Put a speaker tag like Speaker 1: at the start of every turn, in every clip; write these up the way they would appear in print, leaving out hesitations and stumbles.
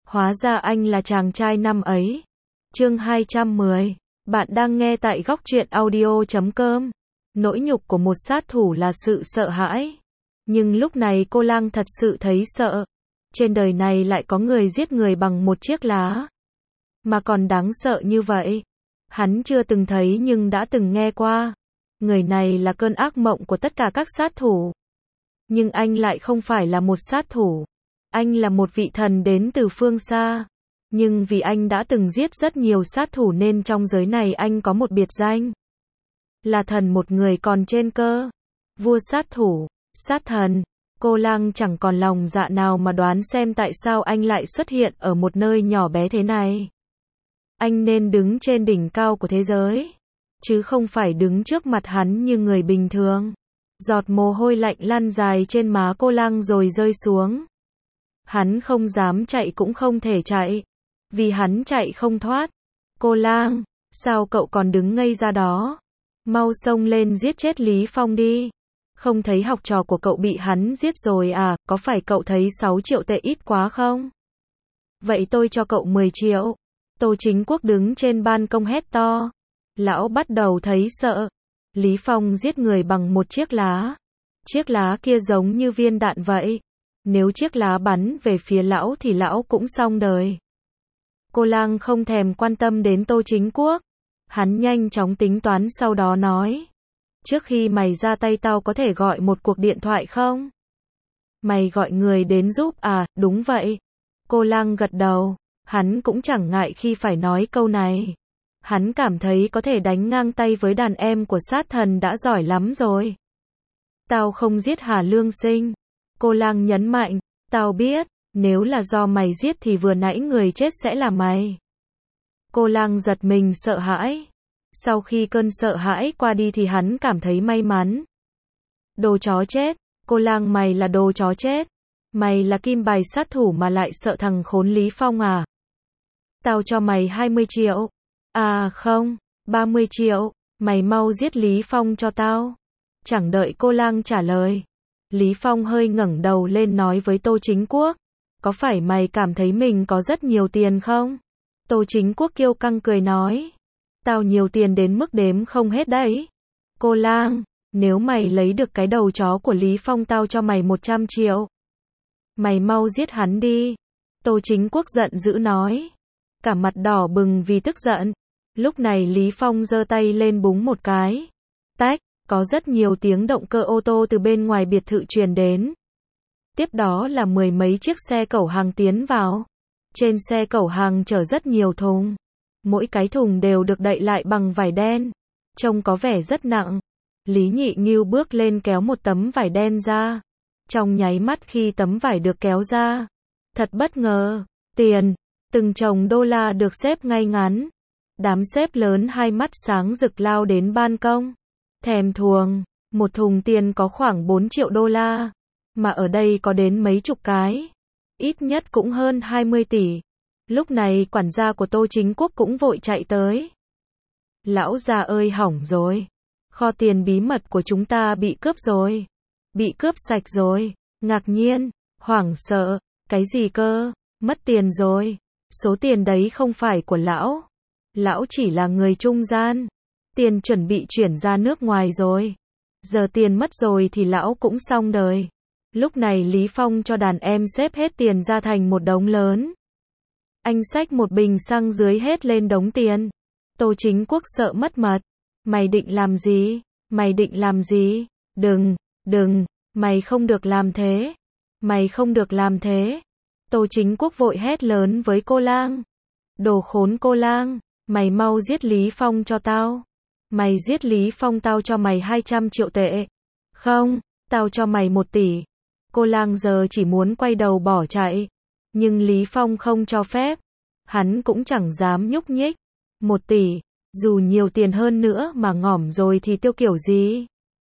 Speaker 1: Hóa ra anh là chàng trai năm ấy. Chương 210. Bạn đang nghe tại góc truyện audio.com. Nỗi nhục của một sát thủ là sự sợ hãi. Nhưng lúc này cô Lang thật sự thấy sợ. Trên đời này lại có người giết người bằng một chiếc lá. Mà còn đáng sợ như vậy. Hắn chưa từng thấy nhưng đã từng nghe qua. Người này là cơn ác mộng của tất cả các sát thủ. Nhưng anh lại không phải là một sát thủ. Anh là một vị thần đến từ phương xa. Nhưng vì anh đã từng giết rất nhiều sát thủ nên trong giới này anh có một biệt danh. Là thần một người còn trên cơ. Vua sát thủ, sát thần. Cô Lang chẳng còn lòng dạ nào mà đoán xem tại sao anh lại xuất hiện ở một nơi nhỏ bé thế này. Anh nên đứng trên đỉnh cao của thế giới, chứ không phải đứng trước mặt hắn như người bình thường. Giọt mồ hôi lạnh lăn dài trên má cô Lang rồi rơi xuống. Hắn không dám chạy cũng không thể chạy, vì hắn chạy không thoát. Cô Lang, sao cậu còn đứng ngây ra đó? Mau xông lên giết chết Lý Phong đi. Không thấy học trò của cậu bị hắn giết rồi à, có phải cậu thấy 6 triệu tệ ít quá không? Vậy tôi cho cậu 10 triệu. Tô Chính Quốc đứng trên ban công hét to. Lão bắt đầu thấy sợ. Lý Phong giết người bằng một chiếc lá. Chiếc lá kia giống như viên đạn vậy. Nếu chiếc lá bắn về phía lão thì lão cũng xong đời. Cô Lang không thèm quan tâm đến Tô Chính Quốc. Hắn nhanh chóng tính toán sau đó nói. Trước khi mày ra tay tao có thể gọi một cuộc điện thoại không? Mày gọi người đến giúp à, đúng vậy. Cô Lang gật đầu. Hắn cũng chẳng ngại khi phải nói câu này. Hắn cảm thấy có thể đánh ngang tay với đàn em của sát thần đã giỏi lắm rồi. Tao không giết Hà Lương Sinh. Cô Lang nhấn mạnh. Tao biết, nếu là do mày giết thì vừa nãy người chết sẽ là mày. Cô Lang giật mình sợ hãi. Sau khi cơn sợ hãi qua đi thì hắn cảm thấy may mắn. Đồ chó chết. Cô Lang, mày là đồ chó chết. Mày là kim bài sát thủ mà lại sợ thằng khốn Lý Phong à? Tao cho mày 20 triệu. À không, 30 triệu. Mày mau giết Lý Phong cho tao. Chẳng đợi cô Lang trả lời. Lý Phong hơi ngẩng đầu lên nói với Tô Chính Quốc. Có phải mày cảm thấy mình có rất nhiều tiền không? Tô Chính Quốc kiêu căng cười nói. Tao nhiều tiền đến mức đếm không hết đấy. Cô Lang, nếu mày lấy được cái đầu chó của Lý Phong tao cho mày 100 triệu. Mày mau giết hắn đi. Tô Chính Quốc giận dữ nói. Cả mặt đỏ bừng vì tức giận. Lúc này Lý Phong giơ tay lên búng một cái. Tách, có rất nhiều tiếng động cơ ô tô từ bên ngoài biệt thự truyền đến. Tiếp đó là mười mấy chiếc xe cẩu hàng tiến vào. Trên xe cẩu hàng chở rất nhiều thùng. Mỗi cái thùng đều được đậy lại bằng vải đen. Trông có vẻ rất nặng. Lý Nhị Ngưu bước lên kéo một tấm vải đen ra. Trong nháy mắt khi tấm vải được kéo ra, thật bất ngờ, tiền, từng chồng đô la được xếp ngay ngắn. Đám sếp lớn hai mắt sáng rực lao đến ban công. Thèm thuồng, một thùng tiền có khoảng 4 triệu đô la. Mà ở đây có đến mấy chục cái. Ít nhất cũng hơn 20 tỷ. Lúc này quản gia của Tô Chính Quốc cũng vội chạy tới. Lão già ơi, hỏng rồi. Kho tiền bí mật của chúng ta bị cướp rồi. Bị cướp sạch rồi. Ngạc nhiên, hoảng sợ. Cái gì cơ? Mất tiền rồi. Số tiền đấy không phải của lão. Lão chỉ là người trung gian. Tiền chuẩn bị chuyển ra nước ngoài rồi. Giờ tiền mất rồi thì lão cũng xong đời. Lúc này Lý Phong cho đàn em xếp hết tiền ra thành một đống lớn. Anh xách một bình xăng dưới hết lên đống tiền. Tô Chính Quốc sợ mất mật. Mày định làm gì? Mày định làm gì? Đừng, mày không được làm thế. Mày không được làm thế. Tô Chính Quốc vội hét lớn với cô Lang. Đồ khốn cô Lang, mày mau giết Lý Phong cho tao. Mày giết Lý Phong tao cho mày 200 triệu tệ. Không, tao cho mày 1 tỷ. Cô Lang giờ chỉ muốn quay đầu bỏ chạy. Nhưng Lý Phong không cho phép. Hắn cũng chẳng dám nhúc nhích. 1 tỷ, dù nhiều tiền hơn nữa mà ngỏm rồi thì tiêu kiểu gì?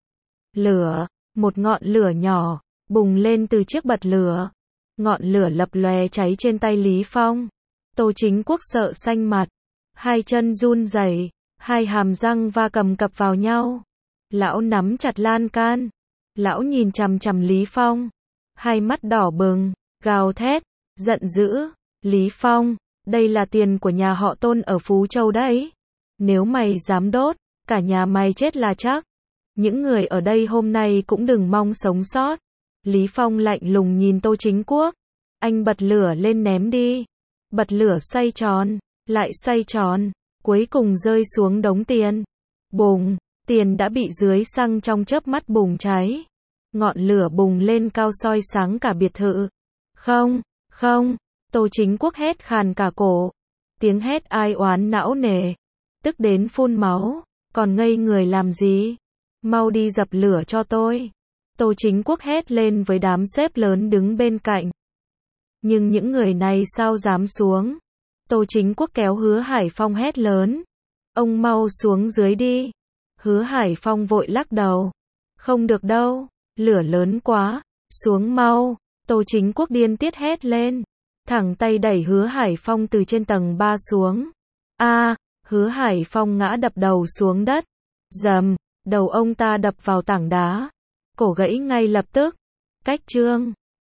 Speaker 1: Lửa, một ngọn lửa nhỏ, bùng lên từ chiếc bật lửa. Ngọn lửa lập lòe cháy trên tay Lý Phong. Tô Chính Quốc sợ xanh mặt. Hai chân run rẩy, hai hàm răng va cầm cập vào nhau. Lão nắm chặt lan can. Lão nhìn chằm chằm Lý Phong. Hai mắt đỏ bừng, gào thét, giận dữ. Lý Phong, đây là tiền của nhà họ Tôn ở Phú Châu đấy. Nếu mày dám đốt, cả nhà mày chết là chắc. Những người ở đây hôm nay cũng đừng mong sống sót. Lý Phong lạnh lùng nhìn Tô Chính Quốc. Anh bật lửa lên ném đi. Bật lửa xoay tròn, lại xoay tròn, cuối cùng rơi xuống đống tiền. Bùng, tiền đã bị dưới xăng trong chớp mắt bùng cháy. Ngọn lửa bùng lên cao soi sáng cả biệt thự. Không, không, Tô Chính Quốc hét khàn cả cổ. Tiếng hét ai oán não nề. Tức đến phun máu, còn ngây người làm gì? Mau đi dập lửa cho tôi. Tô Chính Quốc hét lên với đám sếp lớn đứng bên cạnh. Nhưng những người này sao dám xuống? Tô Chính Quốc kéo Hứa Hải Phong hét lớn. Ông mau xuống dưới đi. Hứa Hải Phong vội lắc đầu. Không được đâu, lửa lớn quá, xuống mau. Tô Chính Quốc điên tiết hét lên. Thẳng tay đẩy Hứa Hải Phong từ trên tầng 3 xuống. Hứa Hải Phong ngã đập đầu xuống đất. Dầm, đầu ông ta đập vào tảng đá. Cổ gãy ngay lập tức. Cách chương